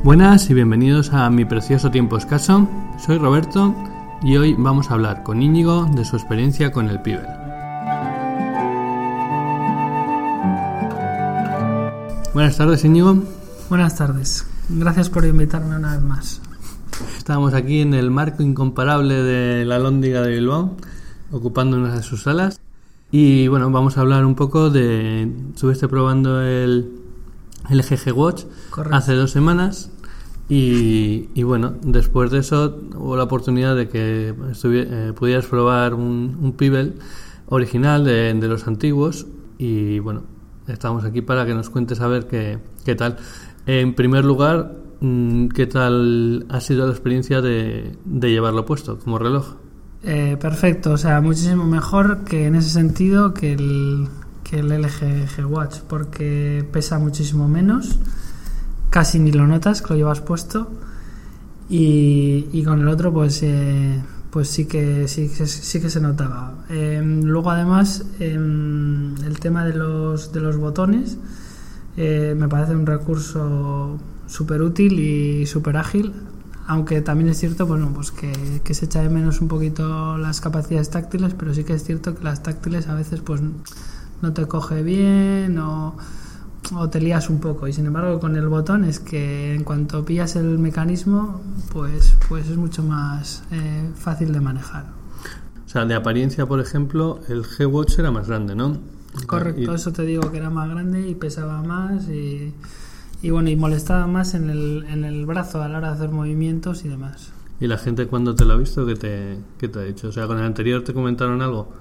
Buenas y bienvenidos a Mi Precioso Tiempo Escaso. Soy Roberto y hoy vamos a hablar con Íñigo de su experiencia con el Pibel. Buenas tardes, Íñigo. Buenas tardes. Gracias por invitarme una vez más. Estamos aquí en el marco incomparable de la Alhóndiga de Bilbao, ocupando una de sus salas. Y bueno, vamos a hablar un poco de... Estuviste probando el LG G-Watch. Correcto. Hace 2 semanas y bueno, después de eso hubo la oportunidad de que pudieras probar un Pibel original de los antiguos y bueno, estamos aquí para que nos cuentes a ver qué tal. En primer lugar, ¿qué tal ha sido la experiencia de llevarlo puesto como reloj? Perfecto, o sea, muchísimo mejor que en ese sentido que el LG G-Watch, porque pesa muchísimo menos, casi ni lo notas que lo llevas puesto, y con el otro pues sí que se notaba. Luego además el tema de los botones me parece un recurso súper útil y súper ágil, aunque también es cierto pues que se echa de menos un poquito las capacidades táctiles, pero sí que es cierto que las táctiles a veces pues no te coge bien o te lías un poco, y sin embargo con el botón es que en cuanto pillas el mecanismo pues es mucho más fácil de manejar. O sea, de apariencia, por ejemplo, el G-Watch era más grande, ¿no? Correcto, eso te digo, que era más grande y pesaba más y bueno, y molestaba más en el brazo a la hora de hacer movimientos y demás. ¿Y la gente cuando te lo ha visto qué te ha dicho? O sea, ¿con el anterior te comentaron algo?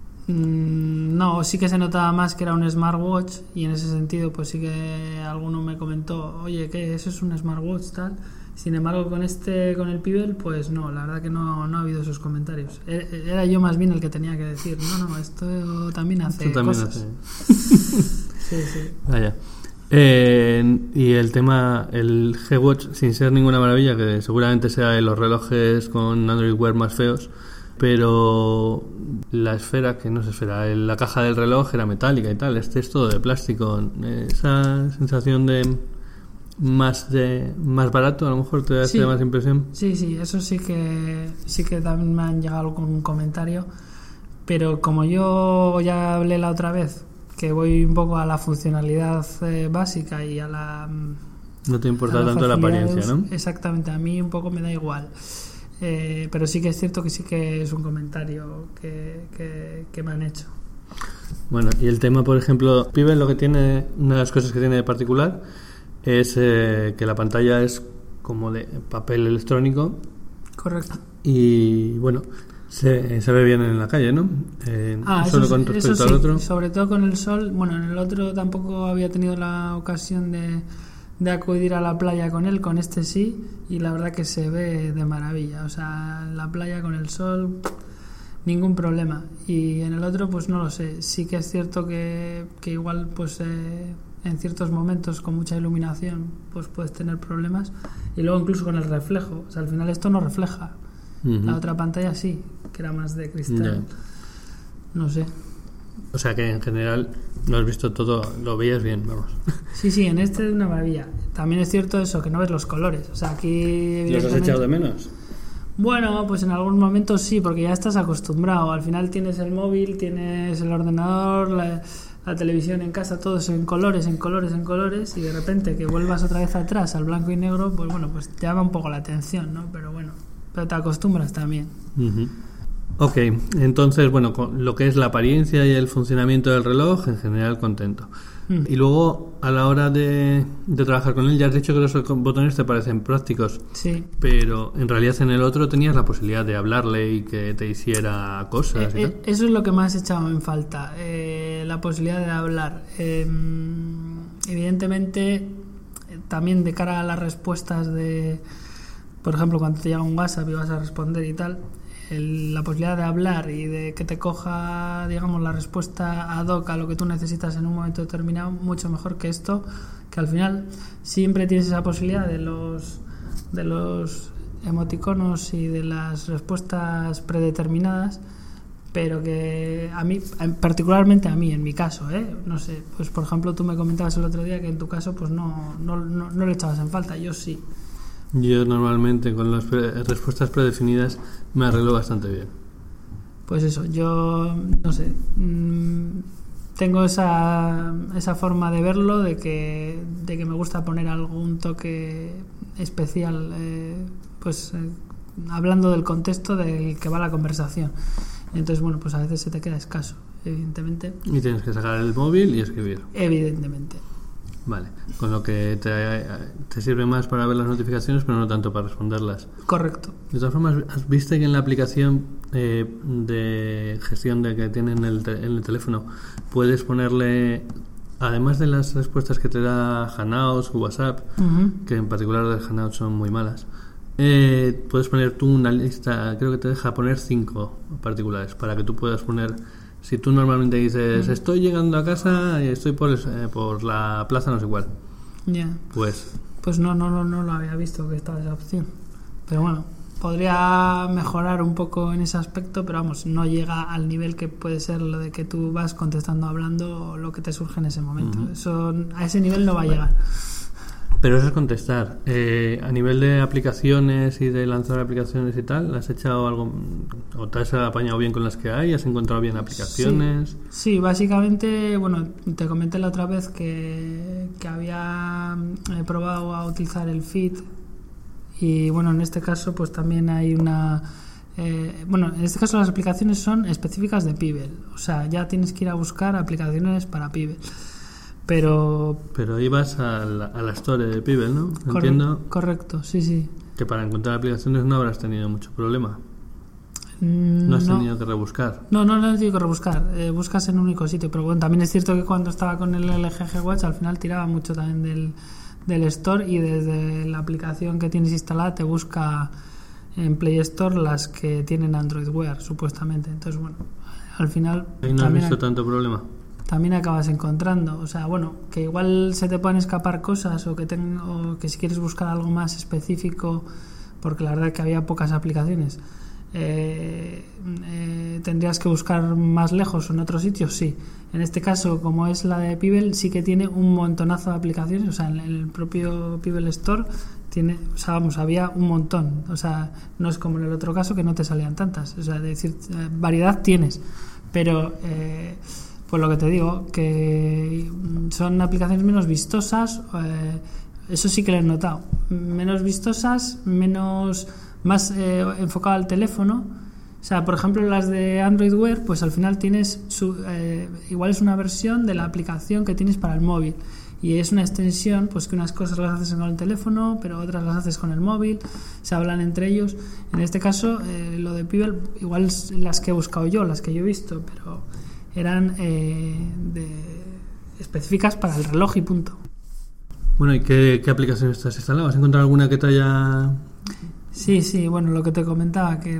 No, sí que se notaba más que era un smartwatch, y en ese sentido pues sí que alguno me comentó, oye, ¿qué? ¿Eso es un smartwatch tal? Sin embargo con el Pibel pues no, la verdad que no ha habido esos comentarios. Era yo más bien el que tenía que decir, no, esto también hace cosas. Sí. Vaya. Y el tema, el G-Watch, sin ser ninguna maravilla, que seguramente sea de los relojes con Android Wear más feos, pero la esfera, que no es esfera, la caja del reloj era metálica y tal, este es todo de plástico. Esa sensación de más barato, a lo mejor te da más impresión. Sí, eso sí que también me han llegado con un comentario, pero como yo ya hablé la otra vez, que voy un poco a la funcionalidad básica y a la... No te importa tanto la apariencia, ¿no? Exactamente, a mí un poco me da igual. Pero sí que es cierto que sí que es un comentario que me han hecho. Bueno, y el tema, por ejemplo, Pibel, lo que tiene, una de las cosas que tiene de particular es que la pantalla es como de papel electrónico. Correcto. Y bueno, se ve bien en la calle, ¿no? Solo con respecto al otro. Sobre todo con el sol. Bueno, en el otro tampoco había tenido la ocasión de acudir a la playa con él, con este sí, y la verdad que se ve de maravilla. O sea, en la playa con el sol, ningún problema. Y en el otro, pues no lo sé. Sí que es cierto que igual, pues en ciertos momentos con mucha iluminación, pues puedes tener problemas. Y luego incluso con el reflejo. O sea, al final esto no refleja. Uh-huh. La otra pantalla sí, que era más de cristal. Yeah. No sé. O sea que en general lo has visto todo, lo veías bien, vamos. Sí, en este es una maravilla. También es cierto eso, que no ves los colores. O sea, aquí... ¿Los has echado de menos? Bueno, pues en algunos momentos sí, porque ya estás acostumbrado. Al final tienes el móvil, tienes el ordenador, la televisión en casa, todo eso en colores, y de repente que vuelvas otra vez atrás al blanco y negro, pues bueno, pues llama un poco la atención, ¿no? Pero bueno, te acostumbras también. Uh-huh. Ok, entonces, bueno, con lo que es la apariencia y el funcionamiento del reloj, en general contento. Y luego, a la hora de trabajar con él, ya has dicho que los botones te parecen prácticos. Sí. Pero en realidad en el otro tenías la posibilidad de hablarle y que te hiciera cosas. Eso es lo que más he echado en falta, la posibilidad de hablar. Evidentemente, también de cara a las respuestas de... Por ejemplo, cuando te llega un WhatsApp y vas a responder y tal... la posibilidad de hablar y de que te coja, digamos, la respuesta ad hoc a lo que tú necesitas en un momento determinado, mucho mejor que esto, que al final siempre tienes esa posibilidad de los emoticonos y de las respuestas predeterminadas, pero que a mí, particularmente a mí, en mi caso, no sé, pues por ejemplo tú me comentabas el otro día que en tu caso pues no le echabas en falta, yo sí. Yo normalmente con las respuestas predefinidas me arreglo bastante bien. Pues eso, yo no sé, tengo esa forma de verlo, de que me gusta poner algún toque especial, hablando del contexto del que va la conversación. Entonces, bueno, pues a veces se te queda escaso, evidentemente. Y tienes que sacar el móvil y escribir. Evidentemente. Vale, con lo que te sirve más para ver las notificaciones, pero no tanto para responderlas. Correcto. De todas formas, ¿viste que en la aplicación de gestión que tiene en el teléfono puedes ponerle, además de las respuestas que te da Hangouts o WhatsApp, que en particular las de Hangouts son muy malas, puedes poner tú una lista, creo que te deja poner 5 particulares, para que tú puedas poner, si tú normalmente dices estoy llegando a casa y estoy por la plaza no sé cuál, pues no lo había visto que estaba esa opción, pero bueno, podría mejorar un poco en ese aspecto, pero vamos, no llega al nivel que puede ser lo de que tú vas contestando, hablando lo que te surge en ese momento. Eso, a ese nivel no va a llegar. Pero eso es contestar. A nivel de aplicaciones y de lanzar aplicaciones y tal, ¿has echado algo o te has apañado bien con las que hay? ¿Has encontrado bien aplicaciones? Sí, básicamente, bueno, te comenté la otra vez que había probado a utilizar el Feed, y bueno, en este caso pues también hay una... en este caso las aplicaciones son específicas de Pibel, o sea, ya tienes que ir a buscar aplicaciones para Pibel. Pero ibas a la Store de Pibel, ¿no? Entiendo. Correcto, sí. Que para encontrar aplicaciones no habrás tenido mucho problema. No has tenido que rebuscar. No he tenido que rebuscar. Buscas en un único sitio. Pero bueno, también es cierto que cuando estaba con el LG G-Watch al final tiraba mucho también del Store, y desde la aplicación que tienes instalada te busca en Play Store las que tienen Android Wear, supuestamente. Entonces, bueno, al final... ¿Y no has visto tanto problema? También acabas encontrando, o sea, bueno, que igual se te pueden escapar cosas, o que si quieres buscar algo más específico, porque la verdad es que había pocas aplicaciones, tendrías que buscar más lejos o en otros sitios, sí. En este caso, como es la de Pibel, sí que tiene un montonazo de aplicaciones, o sea, en el propio Pibel Store tiene, o sea, vamos, había un montón, o sea, no es como en el otro caso que no te salían tantas, o sea, es decir, variedad tienes, pero... pues lo que te digo, que son aplicaciones menos vistosas, eso sí que lo he notado, menos vistosas, más enfocado al teléfono. O sea, por ejemplo, las de Android Wear, pues al final tienes igual es una versión de la aplicación que tienes para el móvil, y es una extensión, pues que unas cosas las haces con el teléfono, pero otras las haces con el móvil, se hablan entre ellos. En este caso, lo de Pibel, igual las que he buscado yo, las que yo he visto, pero eran específicas para el reloj y punto. Bueno, ¿y qué aplicaciones te has instalado? ¿Has encontrado alguna que te haya...? Sí, bueno, lo que te comentaba, que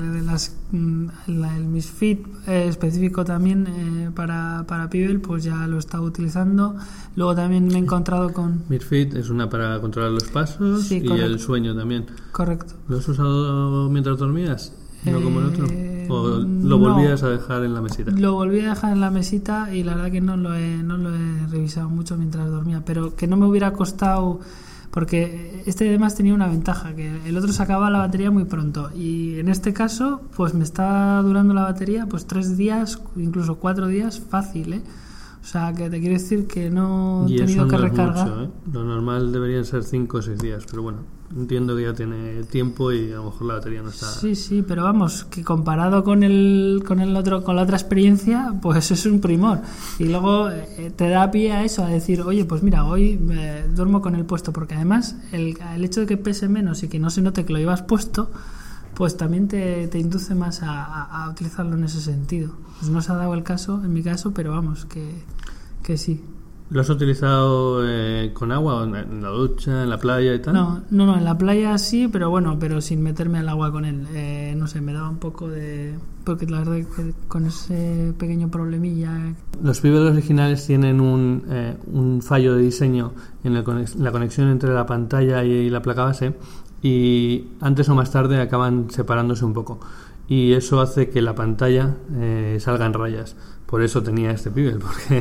el Misfit específico también para Pibel, pues ya lo he estado utilizando. Luego también me he encontrado con... Misfit es una para controlar los pasos, y correcto. El sueño también. Correcto. ¿Lo has usado mientras dormías? ¿No como el otro? ¿O lo volvías a dejar en la mesita? Lo volví a dejar en la mesita, y la verdad que no lo he revisado mucho mientras dormía, pero que no me hubiera costado, porque este además tenía una ventaja, que el otro se acababa la batería muy pronto, y en este caso pues me está durando la batería pues 3 días, incluso 4 días fácil, O sea, que te quiero decir que no he tenido que recargar. Mucho, Lo normal deberían ser 5 o 6 días, pero bueno, entiendo que ya tiene tiempo y a lo mejor la batería no está... Sí, pero vamos, que comparado con la otra experiencia, pues es un primor. Y luego te da pie a eso, a decir, oye, pues mira, hoy duermo con el puesto, porque además el hecho de que pese menos y que no se note que lo llevas puesto, pues también te induce más a utilizarlo en ese sentido. Pues no se ha dado el caso, en mi caso, pero vamos, que sí. ¿Lo has utilizado con agua, en la ducha, en la playa y tal? No, en la playa sí, pero sin meterme al agua con él. No sé, me daba un poco de... Porque la verdad que con ese pequeño problemilla... Los Pibel originales tienen un fallo de diseño en la conexión entre la pantalla y la placa base, y antes o más tarde acaban separándose un poco. y eso hace que la pantalla salga en rayas. Por eso tenía este Pebble, porque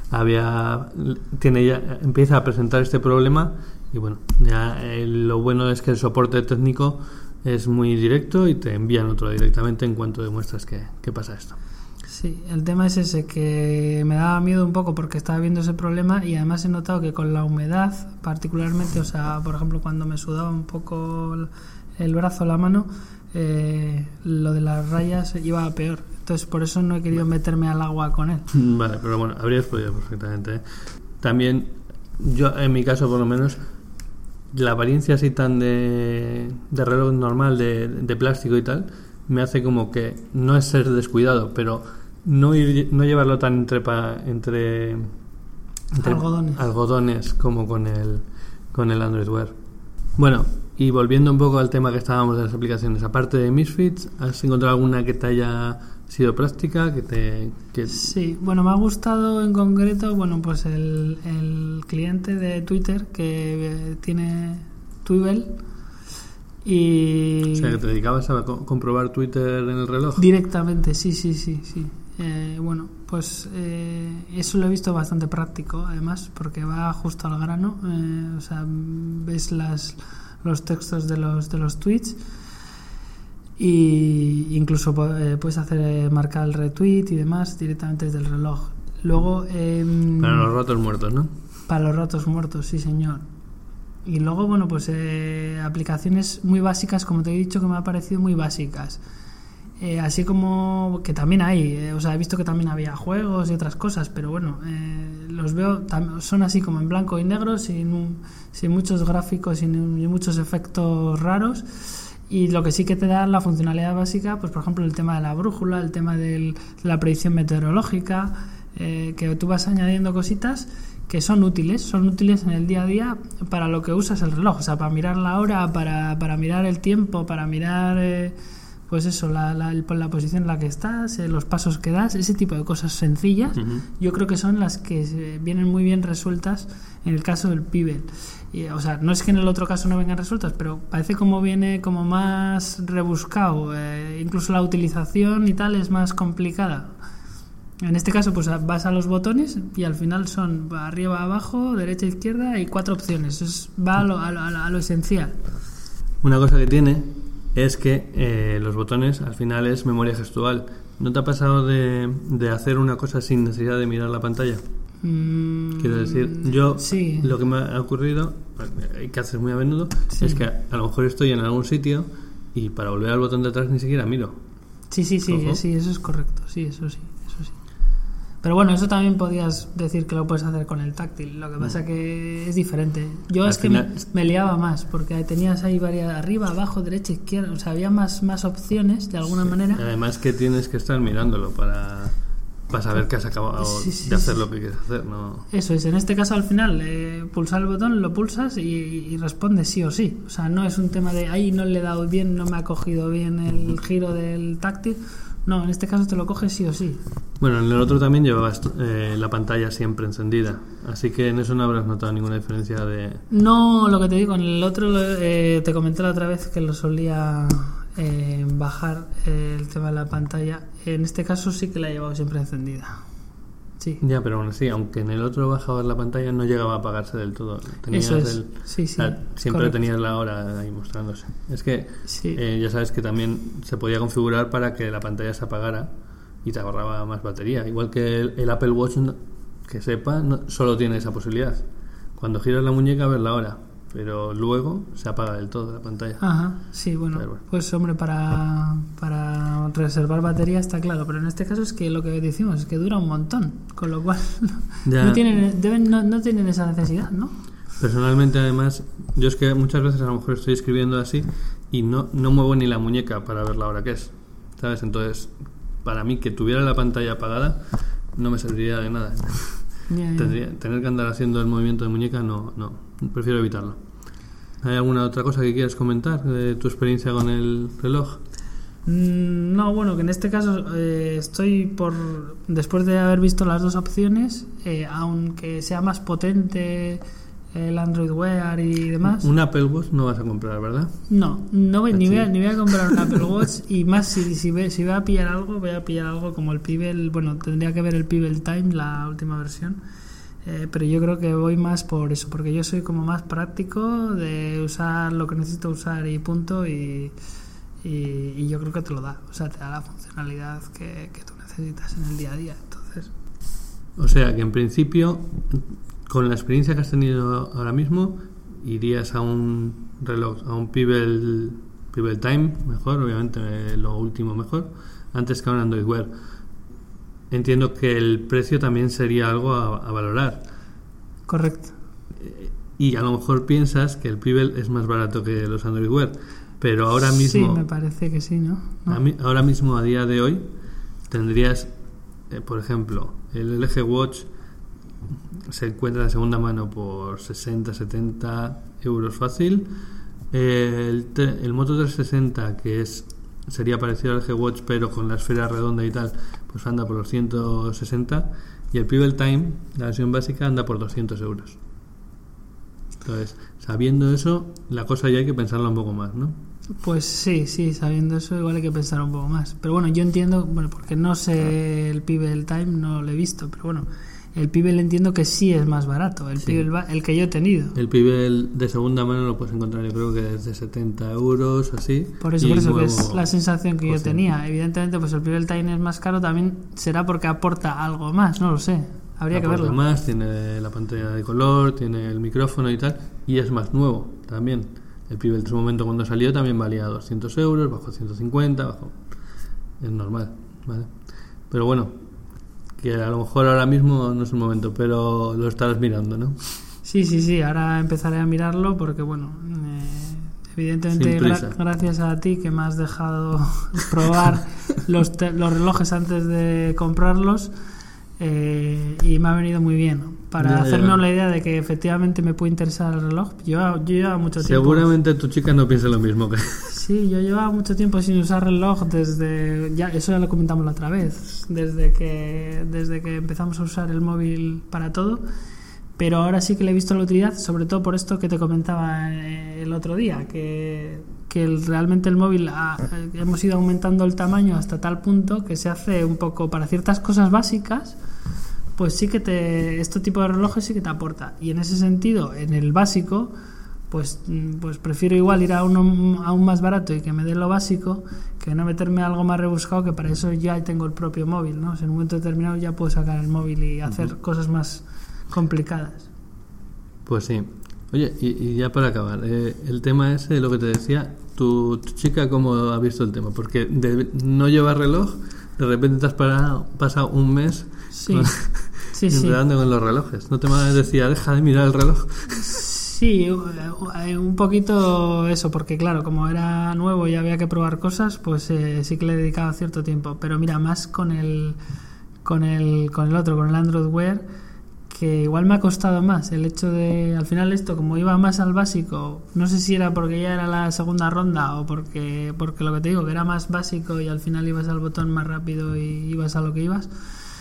empieza a presentar este problema. Y bueno, ya lo bueno es que el soporte técnico es muy directo y te envían otro directamente en cuanto demuestras que pasa esto. Sí, el tema es ese, que me daba miedo un poco porque estaba viendo ese problema, y además he notado que con la humedad particularmente, o sea, por ejemplo, cuando me sudaba un poco el brazo o la mano, lo de las rayas iba a peor. Entonces por eso no he querido meterme al agua con él. Vale, pero bueno, habrías podido perfectamente, ¿eh? También yo, en mi caso por lo menos, la apariencia así tan de reloj normal, de plástico y tal, me hace como que no es ser descuidado, pero no llevarlo tan entre algodones como con el Android Wear. Bueno, y volviendo un poco al tema que estábamos de las aplicaciones, aparte de Misfits, ¿has encontrado alguna que te haya sido práctica? Sí, bueno, me ha gustado en concreto, bueno, pues el cliente de Twitter que tiene Twivel. O sea, que te dedicabas a comprobar Twitter en el reloj. Directamente, sí. Bueno, pues eso lo he visto bastante práctico, además, porque va justo al grano. O sea, ves los textos de los tweets, y incluso puedes hacer marcar el retweet y demás directamente desde el reloj. Luego para los ratos muertos, ¿no? Para los ratos muertos, sí, señor. Y luego, bueno, pues aplicaciones muy básicas, como te he dicho, que me han parecido muy básicas. Así como que también hay, o sea, he visto que también había juegos y otras cosas, pero bueno, los veo, son así como en blanco y negro, sin muchos gráficos, sin muchos efectos raros. Y lo que sí que te da la funcionalidad básica, pues por ejemplo el tema de la brújula, el tema de la predicción meteorológica, que tú vas añadiendo cositas que son útiles en el día a día para lo que usas el reloj, o sea, para mirar la hora, para mirar el tiempo, para mirar pues eso, la posición en la que estás, los pasos que das, ese tipo de cosas sencillas. Uh-huh. Yo creo que son las que vienen muy bien resueltas en el caso del Pebble. O sea, no es que en el otro caso no vengan resueltas, pero parece como viene como más rebuscado, incluso la utilización y tal es más complicada. En este caso, pues vas a los botones y al final son arriba, abajo, derecha, izquierda y 4 opciones. Va a lo esencial. Una cosa que tiene es que los botones al final es memoria gestual. ¿No te ha pasado de hacer una cosa sin necesidad de mirar la pantalla? Quiero decir, yo sí. Lo que me ha ocurrido, que haces muy a menudo, sí. Es que a lo mejor estoy en algún sitio y para volver al botón de atrás ni siquiera miro. Sí, eso es correcto, sí, eso sí. Pero bueno, eso también podías decir que lo puedes hacer con el táctil. Lo que pasa que es diferente. Yo al final me liaba más, porque tenías ahí varias, arriba, abajo, derecha, izquierda. O sea, había más opciones de alguna manera. Además que tienes que estar mirándolo para saber que has acabado de hacer lo que quieres hacer, ¿no? Eso es. En este caso, al final, pulsar el botón, lo pulsas y responde sí o sí. O sea, no es un tema de ahí no le he dado bien, no me ha cogido bien el giro del táctil. No, en este caso te lo coges sí o sí. Bueno, en el otro también llevabas la pantalla siempre encendida, así que en eso no habrás notado ninguna diferencia de... No, lo que te digo, en el otro te comenté la otra vez que lo solía bajar el tema de la pantalla. En este caso sí que la he llevado siempre encendida. Sí. Ya, pero bueno, sí, aunque en el otro bajabas la pantalla no llegaba a apagarse del todo. Tenías eso es, sí, siempre correcto. Tenías la hora ahí mostrándose. Es que sí. Ya sabes que también se podía configurar para que la pantalla se apagara y te ahorraba más batería. Igual que el Apple Watch, que sepa, solo tiene esa posibilidad. Cuando giras la muñeca ves la hora, pero luego se apaga del todo la pantalla. Ajá, sí, bueno, pues hombre, para reservar batería está claro, pero en este caso es que lo que decimos es que dura un montón, con lo cual no tienen esa necesidad, ¿no? Personalmente, además, yo es que muchas veces a lo mejor estoy escribiendo así y no muevo ni la muñeca para ver la hora que es, ¿sabes? Entonces, para mí que tuviera la pantalla apagada no me serviría de nada. Tener que andar haciendo el movimiento de muñeca no, prefiero evitarlo. ¿Hay alguna otra cosa que quieras comentar de tu experiencia con el reloj? No, bueno, que en este caso estoy después de haber visto las dos opciones, aunque sea más potente el Android Wear y demás. Un Apple Watch no vas a comprar, ¿verdad? No voy, ni voy a comprar un Apple Watch, y más si voy a pillar algo, voy a pillar algo como el Pebble. Bueno, tendría que ver el Pebble Time, la última versión, pero yo creo que voy más por eso, porque yo soy como más práctico de usar lo que necesito usar y punto, y yo creo que te lo da, o sea, te da la funcionalidad que tú necesitas en el día a día. Entonces, o sea que en principio, con la experiencia que has tenido ahora mismo, irías a un reloj, a un Pebble Time mejor, obviamente lo último mejor, antes que a un Android Wear. Entiendo que el precio también sería algo a valorar. Correcto. Y a lo mejor piensas que el Pebble es más barato que los Android Wear, pero ahora mismo... Sí, me parece que sí, ¿no? Ahora mismo, a día de hoy, tendrías, por ejemplo, el LG Watch se encuentra de segunda mano por 60-70 euros fácil. El Moto 360, que sería parecido al LG Watch pero con la esfera redonda y tal, pues anda por los 160, y el Pebble Time, la versión básica, anda por 200 euros. Entonces, sabiendo eso, la cosa ya hay que pensarla un poco más, ¿no? Pues sí, sabiendo eso igual hay que pensar un poco más. Pero bueno, yo entiendo, porque no sé el Pebble Time, no lo he visto, pero bueno, el Pebble entiendo que sí es más barato, el Pebble, el que yo he tenido. El Pebble de segunda mano lo puedes encontrar, yo creo que desde 70 euros, así. Por eso que es la sensación que yo tenía. Evidentemente, pues el Pebble Time es más caro, también será porque aporta algo más, no lo sé. Habría que verlo. Más, tiene la pantalla de color, tiene el micrófono y tal, y es más nuevo también. El Pebble en su momento, cuando salió, también valía 200 euros, bajó 150, es normal, ¿vale? Pero bueno, que a lo mejor ahora mismo no es el momento, pero lo estarás mirando, ¿no? Sí, ahora empezaré a mirarlo porque, bueno, evidentemente gracias a ti que me has dejado probar los relojes antes de comprarlos, y me ha venido muy bien para hacerme la idea de que efectivamente me puede interesar el reloj. Yo llevaba mucho tiempo. Seguramente tu chica no piensa lo mismo que... Sí, yo llevaba mucho tiempo sin usar reloj desde... eso ya lo comentamos la otra vez. Desde que empezamos a usar el móvil para todo. Pero ahora sí que le he visto la utilidad, sobre todo por esto que te comentaba el otro día, que realmente el móvil hemos ido aumentando el tamaño hasta tal punto que se hace un poco para ciertas cosas básicas, pues sí que este tipo de relojes sí que te aporta. Y en ese sentido, en el básico, pues prefiero igual ir a un más barato y que me dé lo básico, que no meterme a algo más rebuscado, que para eso ya tengo el propio móvil, ¿no? O sea, en un momento determinado ya puedo sacar el móvil y hacer cosas más complicadas. Pues sí. Oye, y ya para acabar, el tema ese, lo que te decía, tu chica, ¿cómo ha visto el tema? Porque de no llevar reloj, de repente te has pasado un mes enredando con los relojes. ¿No te decía, deja de mirar el reloj? Sí, un poquito eso, porque claro, como era nuevo y había que probar cosas, pues sí que le he dedicado cierto tiempo. Pero mira, más con el Android Wear, que igual me ha costado más el hecho de, al final esto, como iba más al básico, no sé si era porque ya era la segunda ronda o porque lo que te digo, que era más básico y al final ibas al botón más rápido y ibas a lo que ibas,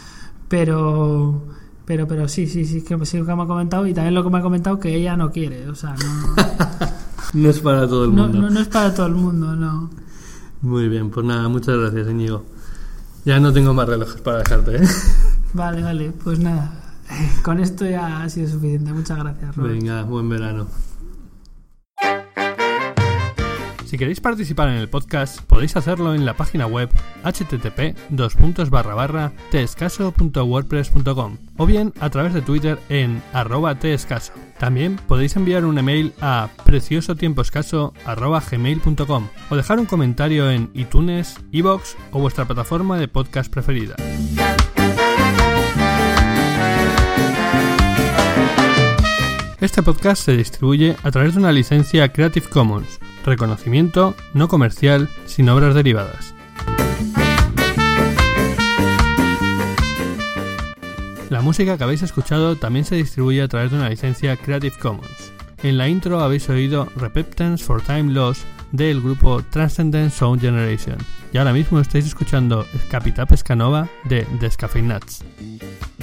pero sí que me ha comentado, y también lo que me ha comentado, que ella no quiere, o sea, no no es para todo el mundo. No es para todo el mundo, no. Muy bien, pues nada, muchas gracias, Íñigo. Ya no tengo más relojes para dejarte, ¿eh? Vale, pues nada. Con esto ya ha sido suficiente. Muchas gracias, Robert. Venga, buen verano. Si queréis participar en el podcast, podéis hacerlo en la página web http://tescaso.wordpress.com o bien a través de Twitter en @tescaso. También podéis enviar un email a preciosotiempoescaso@gmail.com o dejar un comentario en iTunes, iVoox o vuestra plataforma de podcast preferida. Este podcast se distribuye a través de una licencia Creative Commons, reconocimiento no comercial, sin obras derivadas. La música que habéis escuchado también se distribuye a través de una licencia Creative Commons. En la intro habéis oído Repentance for Time Lost del grupo Transcendent Sound Generation. Y ahora mismo estáis escuchando Capità Pescanova de Descafeinats.